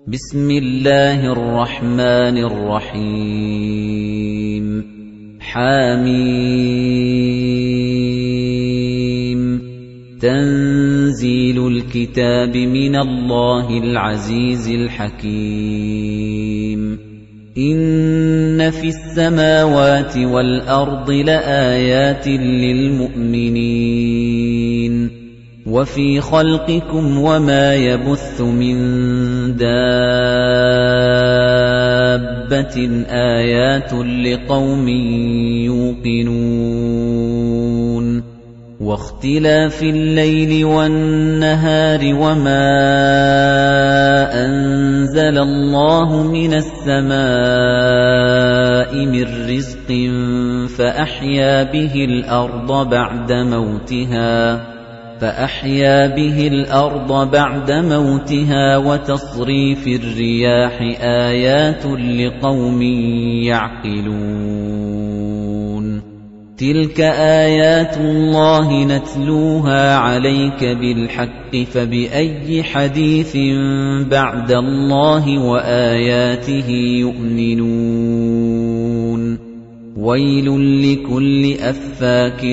بسم الله الرحمن الرحيم حميم تنزيل الكتاب من الله العزيز الحكيم إن في السماوات والأرض لآيات للمؤمنين وفي خلقكم وما يبث من دابة آيات لقوم يوقنون واختلاف الليل والنهار وما أنزل الله من السماء من رزق فأحيا به الأرض بعد موتها وتصريف الرياح آيات لقوم يعقلون تلك آيات الله نتلوها عليك بالحق فبأي حديث بعد الله وآياته يؤمنون ويل لكل أفاك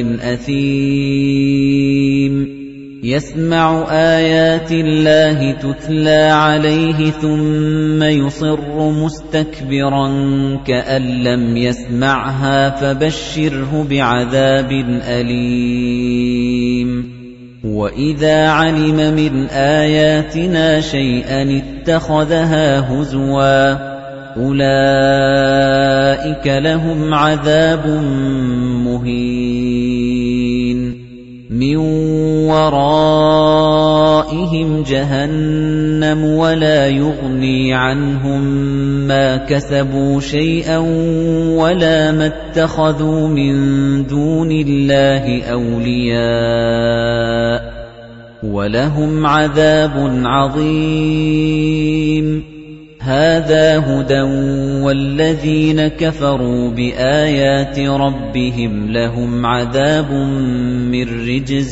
أثيم يسمع آيات الله تتلى عليه ثم يصر مستكبرا كأن لم يسمعها فبشره بعذاب أليم وإذا علم من آياتنا شيئا اتخذها هزوا أولئك لهم عذاب مهين من ورائهم جهنم ولا يغني عنهم ما كسبوا شيئا ولا ما اتخذوا من دون الله أولياء ولهم عذاب عظيم هذا هدى والذين كفروا بآيات ربهم لهم عذاب من رجز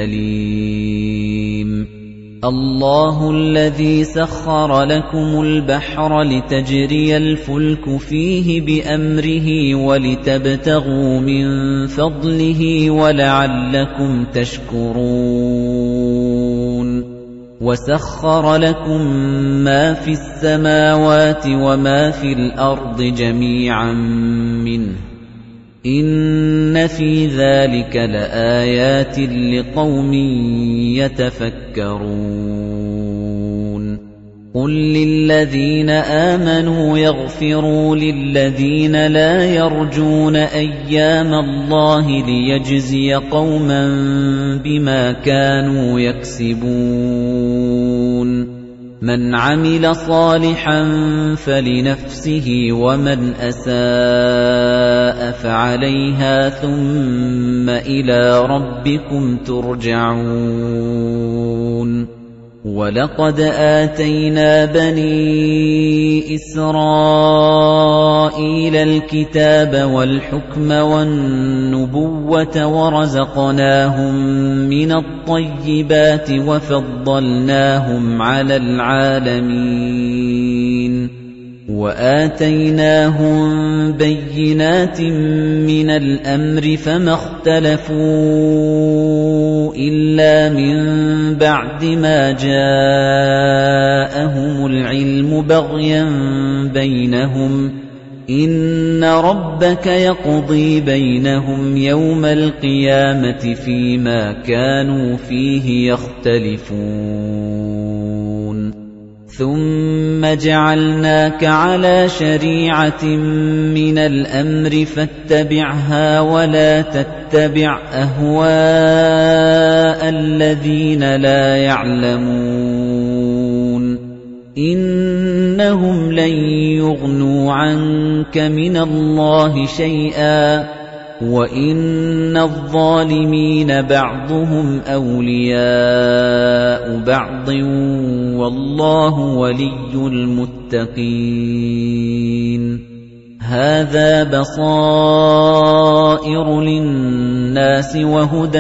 أليم الله الذي سخر لكم البحر لتجري الفلك فيه بأمره ولتبتغوا من فضله ولعلكم تشكرون وَسَخَّرَ لَكُم مَّا فِي السَّمَاوَاتِ وَمَا فِي الْأَرْضِ جَمِيعًا مِّنْهُ إِنَّ فِي ذَلِكَ لَآيَاتٍ لِقَوْمٍ يَتَفَكَّرُونَ قُل لِّلَّذِينَ آمَنُوا يَغْفِرُوا لِلَّذِينَ لَا يَرْجُونَ أَيَّامَ اللَّهِ لِيَجْزِيَ قَوْمًا بِمَا كَانُوا يَكْسِبُونَ مَنْ عَمِلَ صَالِحًا فَلِنَفْسِهِ وَمَنْ أَسَاءَ فَعَلَيْهَا ثُمَّ إِلَى رَبِّكُمْ تُرْجَعُونَ وَلَقَدْ آتَيْنَا بَنِي إِسْرَائِيلَ الْكِتَابَ وَالْحُكْمَ وَالنُّبُوَّةَ وَرَزَقْنَاهُم مِّنَ الطَّيِّبَاتِ وَفَضَّلْنَاهُمْ عَلَى الْعَالَمِينَ وَآتَيْنَاهُم بَيِّنَاتٍ مِّنَ الْأَمْرِ فَمَا اخْتَلَفُوا إِلَّا مِن بَعْدِ مَا جَاءَهُمُ الْعِلْمُ بَغْيًا بَيْنَهُمْ إِنَّ رَبَّكَ يَقْضِي بَيْنَهُمْ يَوْمَ الْقِيَامَةِ فِيمَا كَانُوا فِيهِ يَخْتَلِفُونَ ثُمَّ جَعَلْنَاكَ عَلَى شَرِيعَةٍ مِّنَ الْأَمْرِ فَاتَّبِعْهَا وَلَا تَتَّبِعْ أَهْوَاءَ الَّذِينَ لَا يَعْلَمُونَ إِنَّهُمْ لَن يُغْنُوا عَنكَ مِنَ اللَّهِ شَيْئًا وَإِنَّ الظَّالِمِينَ بَعْضُهُمْ أَوْلِيَاءُ بَعْضٍ وَاللَّهُ وَلِيُّ الْمُتَّقِينَ هَذَا بَصَائِرُ لِلنَّاسِ وَهُدًى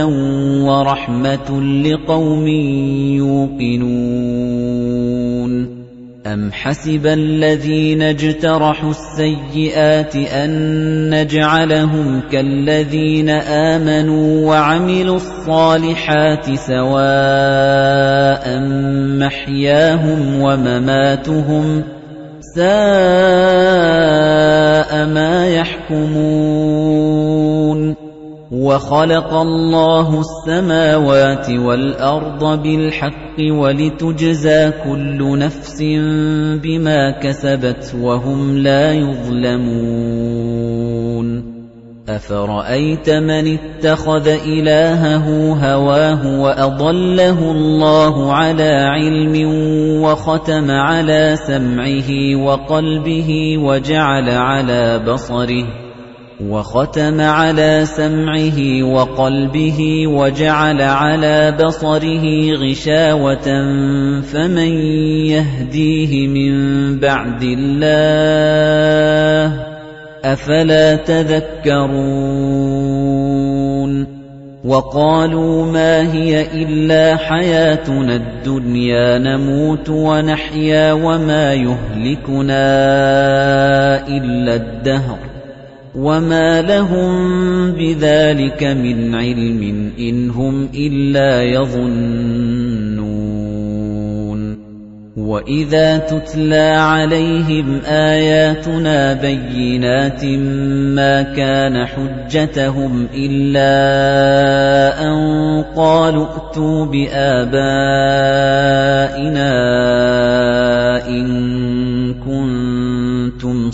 وَرَحْمَةٌ لِقَوْمٍ يُوقِنُونَ أَمْ حَسِبَ الَّذِينَ اجْتَرَحُوا السَّيِّئَاتِ أَن نَّجْعَلَهُمْ كَالَّذِينَ آمَنُوا وَعَمِلُوا الصَّالِحَاتِ سَوَاءً مَّحْيَاهُمْ وَمَمَاتُهُمْ ۚ سَاءَ مَا يَحْكُمُونَ وَخَلَقَ اللَّهُ السَّمَاوَاتِ وَالْأَرْضَ بِالْحَقِّ وَلِتُجْزَىٰ كُلُّ نَفْسٍ بِمَا كَسَبَتْ وَهُمْ لَا يُظْلَمُونَ أَفَرَأَيْتَ مَنِ اتَّخَذَ إِلَٰهَهُ هَوَاهُ وَأَضَلَّهُ اللَّهُ عَلَىٰ عِلْمٍ وَخَتَمَ عَلَىٰ سَمْعِهِ وَقَلْبِهِ وَجَعَلَ عَلَىٰ بَصَرِهِ غِشَاوَةً فَمَن يَهْدِيهِ مِن بَعْدِ اللَّهِ ۚ أَفَلَا تَذَكَّرُونَ وَقَالُوا مَا هِيَ إِلَّا حَيَاتُنَا الدُّنْيَا نَمُوتُ وَنَحْيَا وَمَا يُهْلِكُنَا إِلَّا الدَّهْرُ وَمَا لَهُم بِذَلِكَ مِنْ عِلْمٍ إِنْ هُمْ إِلَّا يَظُنُّونَ وَإِذَا تُتْلَىٰ عَلَيْهِمْ آيَاتُنَا بَيِّنَاتٍ مَّا كَانَ حُجَّتَهُمْ إِلَّا أَن قَالُوا ائْتُوا بِآبَائِنَا إِن كُنتُمْ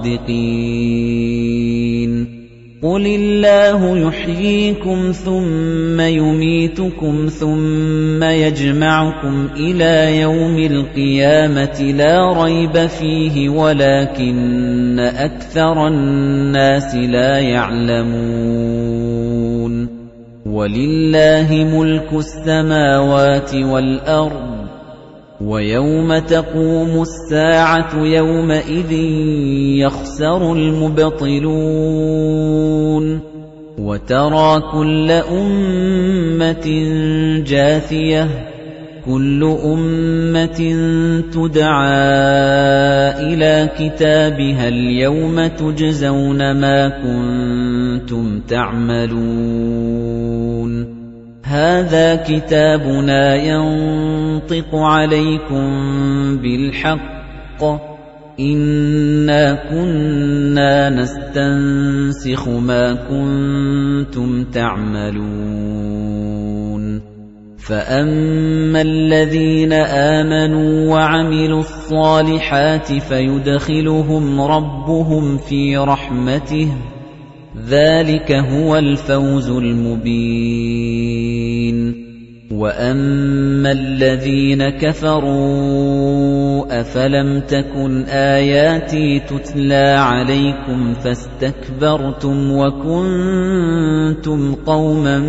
صَادِقِينَ قُلِ اللَّهُ يُحْيِيكُمْ ثُمَّ يُمِيتُكُمْ ثُمَّ يَجْمَعُكُمْ إِلَىٰ يَوْمِ الْقِيَامَةِ لَا رَيْبَ فِيهِ وَلَٰكِنَّ أَكْثَرَ النَّاسِ لَا يَعْلَمُونَ وَلِلَّهِ مُلْكُ السَّمَاوَاتِ وَالْأَرْضِ وَيَوْمَ تَقُومُ السَّاعَةُ يَوْمَئِذٍ يَخْسَرُ الْمُبْطِلُونَ وَتَرَىٰ كُلَّ أُمَّةٍ جَاثِيَةً كُلُّ أُمَّةٍ تُدْعَىٰ إِلَىٰ كِتَابِهَا الْيَوْمَ تُجْزَوْنَ مَا كُنتُمْ تَعْمَلُونَ هَٰذَا كِتَابُنَا يَنطِقُ عَلَيْكُم بِالْحَقِّ ۚ إِنَّا كُنَّا نَسْتَنسِخُ مَا كُنتُمْ تَعْمَلُونَ فَأَمَّا الَّذِينَ آمَنُوا وَعَمِلُوا الصَّالِحَاتِ فَيُدْخِلُهُمْ رَبُّهُمْ فِي رَحْمَتِهِ ۚ ذَلِكَ هُوَ الْفَوْزُ الْمُبِينُ وَأَمَّا الَّذِينَ كَفَرُوا أَفَلَمْ تَكُنْ آيَاتِي تُتْلَىٰ عَلَيْكُمْ فَاسْتَكْبَرْتُمْ وَكُنتُمْ قَوْمًا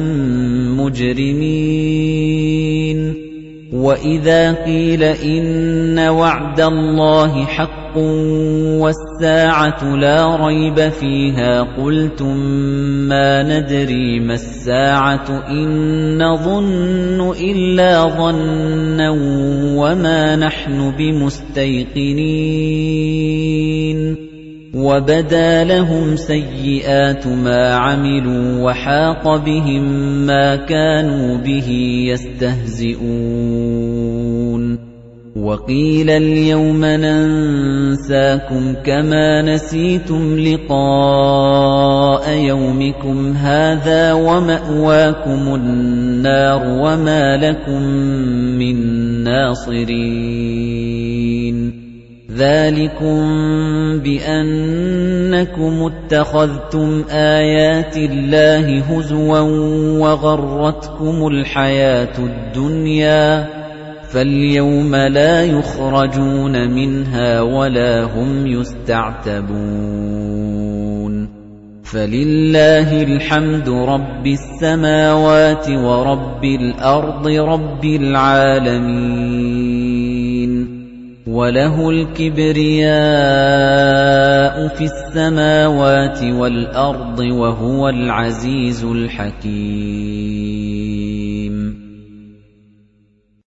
مُجْرِمِينَ وَإِذَا قِيلَ إِنَّ وَعْدَ اللَّهِ حَقٌّ وَالسَّاعَةُ لَا رَيْبَ فِيهَا قُلْتُم مَّا نَدْرِي مَا السَّاعَةُ إِن نَّظُنُّ إِلَّا ظَنًّا وَمَا نَحْنُ بِمُسْتَيْقِنِينَ وَبَدَا لَهُمْ سَيِّئَاتُ مَا عَمِلُوا وَحَاقَ بِهِم مَّا كَانُوا بِهِ يَسْتَهْزِئُونَ وَقِيلَ الْيَوْمَ نَنسَاكُمْ كَمَا نَسِيتُمْ لِقَاءَ يَوْمِكُمْ هَٰذَا وَمَأْوَاكُمُ النَّارُ وَمَا لَكُم مِّن نَّاصِرِينَ ذَلِكُم بِأَنَّكُمُ اتَّخَذْتُمْ آيَاتِ اللَّهِ هُزُوًا وَغَرَّتْكُمُ الْحَيَاةُ الدُّنْيَا فَالْيَوْمَ لَا يُخْرَجُونَ مِنْهَا وَلَا هُمْ يُسْتَعْتَبُونَ فَلِلَّهِ الْحَمْدُ رَبِّ السَّمَاوَاتِ وَرَبِّ الْأَرْضِ رَبِّ الْعَالَمِينَ وَلَهُ الْكِبْرِيَاءُ فِي السَّمَاوَاتِ وَالْأَرْضِ وَهُوَ الْعَزِيزُ الْحَكِيمُ